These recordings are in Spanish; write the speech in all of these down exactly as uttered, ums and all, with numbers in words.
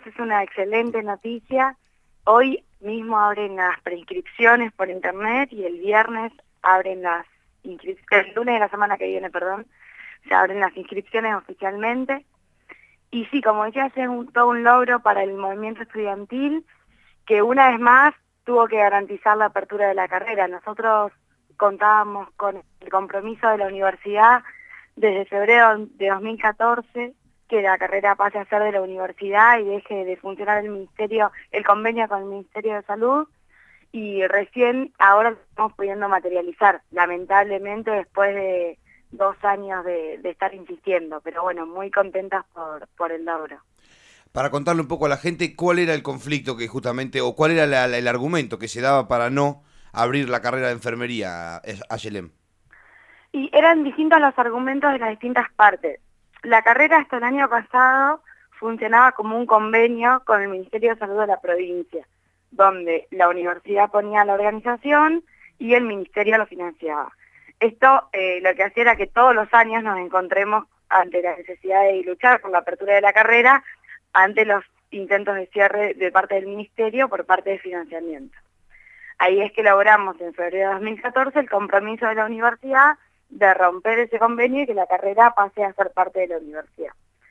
es una excelente noticia. Hoy mismo abren las preinscripciones por internet y el viernes abren las inscripciones, el lunes de la semana que viene, perdón, se abren las inscripciones oficialmente. Y sí, como decías, es un, todo un logro para el movimiento estudiantil que una vez más tuvo que garantizar la apertura de la carrera. Nosotros contábamos con el compromiso de la universidad desde febrero de dos mil catorce, que la carrera pase a ser de la universidad y deje de funcionar el ministerio, el convenio con el Ministerio de Salud, y recién ahora lo estamos pudiendo materializar, lamentablemente después de dos años de, de estar insistiendo, pero bueno, muy contentas por, por el logro. Para contarle un poco a la gente cuál era el conflicto que justamente, o cuál era la, la, el argumento que se daba para no abrir la carrera de enfermería, Ayelén. Y eran distintos los argumentos de las distintas partes. La carrera hasta el año pasado funcionaba como un convenio con el Ministerio de Salud de la provincia, donde la universidad ponía la organización y el ministerio lo financiaba. Esto eh, lo que hacía era que todos los años nos encontremos ante la necesidad de luchar por la apertura de la carrera, ante los intentos de cierre de parte del ministerio por parte de financiamiento. Ahí es que logramos en febrero de dos mil catorce el compromiso de la universidad de romper ese convenio y que la carrera pase a ser parte de la universidad.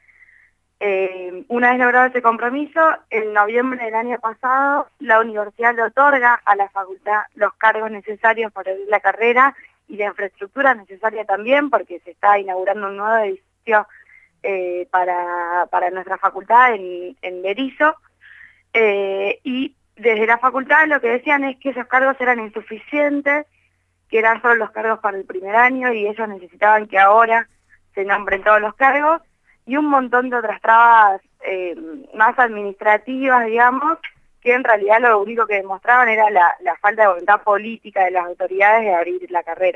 Eh, una vez logrado ese compromiso, en noviembre del año pasado, la universidad le otorga a la facultad los cargos necesarios para abrir la carrera y la infraestructura necesaria también, porque se está inaugurando un nuevo edificio eh, para, para nuestra facultad en, en Berisso, eh, y desde la facultad lo que decían es que esos cargos eran insuficientes, que eran solo los cargos para el primer año y ellos necesitaban que ahora se nombren todos los cargos, y un montón de otras trabas eh, más administrativas, digamos, que en realidad lo único que demostraban era la, la falta de voluntad política de las autoridades de abrir la carrera.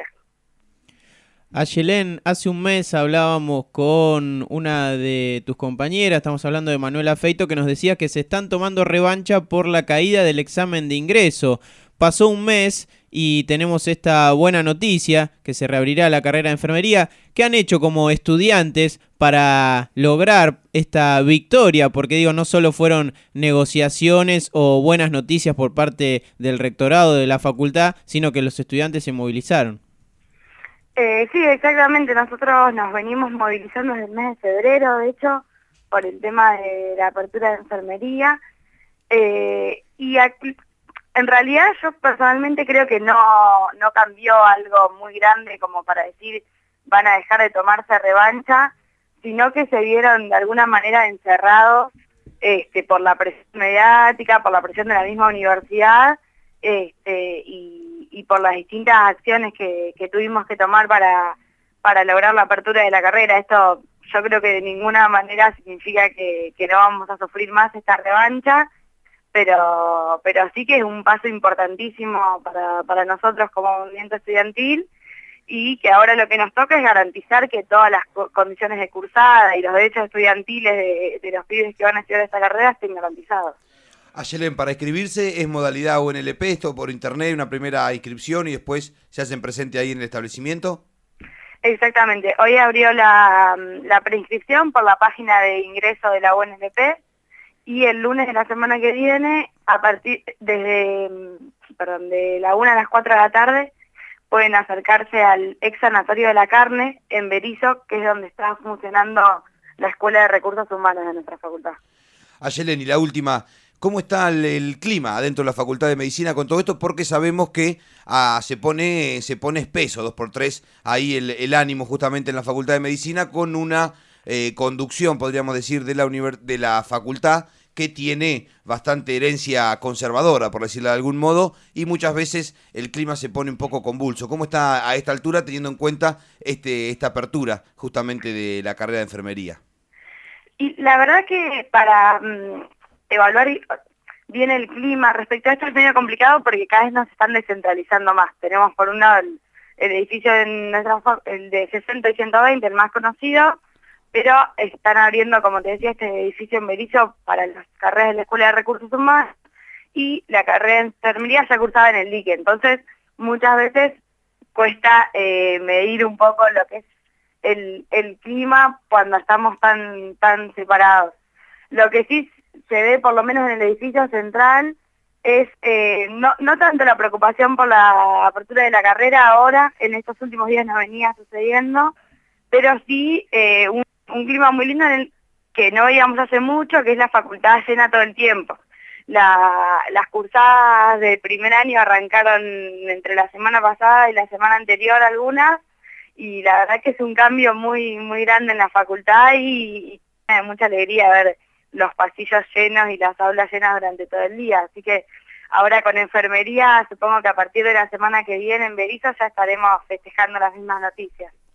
Ayelén, hace un mes hablábamos con una de tus compañeras, estamos hablando de Manuela Feito, que nos decía que se están tomando revancha por la caída del examen de ingreso. Pasó un mes y tenemos esta buena noticia, que se reabrirá la carrera de enfermería. ¿Qué han hecho como estudiantes para lograr esta victoria? Porque digo, no solo fueron negociaciones o buenas noticias por parte del rectorado de la facultad, sino que los estudiantes se movilizaron. Eh, sí, exactamente. Nosotros nos venimos movilizando desde el mes de febrero, de hecho, por el tema de la apertura de enfermería. Eh, y aquí, en realidad yo personalmente creo que no, no cambió algo muy grande como para decir van a dejar de tomarse revancha, sino que se vieron de alguna manera encerrados este, por la presión mediática, por la presión de la misma universidad, este, y, y por las distintas acciones que, que tuvimos que tomar para, para lograr la apertura de la carrera. Esto yo creo que de ninguna manera significa que, que no vamos a sufrir más esta revancha, pero, pero sí que es un paso importantísimo para, para nosotros como movimiento estudiantil, y que ahora lo que nos toca es garantizar que todas las co condiciones de cursada y los derechos estudiantiles de, de los pibes que van a estudiar esta carrera estén garantizados. Ayelén, para inscribirse es modalidad U N L P, esto por internet, una primera inscripción y después se hacen presente ahí en el establecimiento. Exactamente, hoy abrió la, la preinscripción por la página de ingreso de la U N L P, y el lunes de la semana que viene, a partir desde perdón, de la una a las cuatro de la tarde, pueden acercarse al ex sanatorio de la carne en Berisso, que es donde está funcionando la Escuela de Recursos Humanos de nuestra facultad. Ayelén, y la última, ¿cómo está el, el clima dentro de la Facultad de Medicina con todo esto? Porque sabemos que ah, se pone se pone espeso, dos por tres, ahí el, el ánimo justamente en la Facultad de Medicina, con una eh, conducción, podríamos decir, de la, univers de la facultad, que tiene bastante herencia conservadora, por decirlo de algún modo, y muchas veces el clima se pone un poco convulso. ¿Cómo está a esta altura, teniendo en cuenta este, esta apertura justamente de la carrera de enfermería? Y la verdad que para um, evaluar bien el clima respecto a esto es medio complicado, porque cada vez nos están descentralizando más. Tenemos por un lado el, el edificio de nuestra, el de sesenta y ciento veinte, el más conocido, pero están abriendo, como te decía, este edificio en Berisso para las carreras de la Escuela de Recursos Humanos, y la carrera de enfermería ya cursaba en el dique. Entonces, muchas veces cuesta eh, medir un poco lo que es el, el clima cuando estamos tan, tan separados. Lo que sí se ve por lo menos en el edificio central es eh, no, no tanto la preocupación por la apertura de la carrera ahora, en estos últimos días no venía sucediendo, pero sí eh, un, un clima muy lindo en el que no veíamos hace mucho, que es la facultad llena todo el tiempo. La, las cursadas del primer año arrancaron entre la semana pasada y la semana anterior algunas, y la verdad que es un cambio muy muy grande en la facultad y, y me da mucha alegría ver los pasillos llenos y las aulas llenas durante todo el día. Así que ahora con enfermería, supongo que a partir de la semana que viene en Berizo ya estaremos festejando las mismas noticias.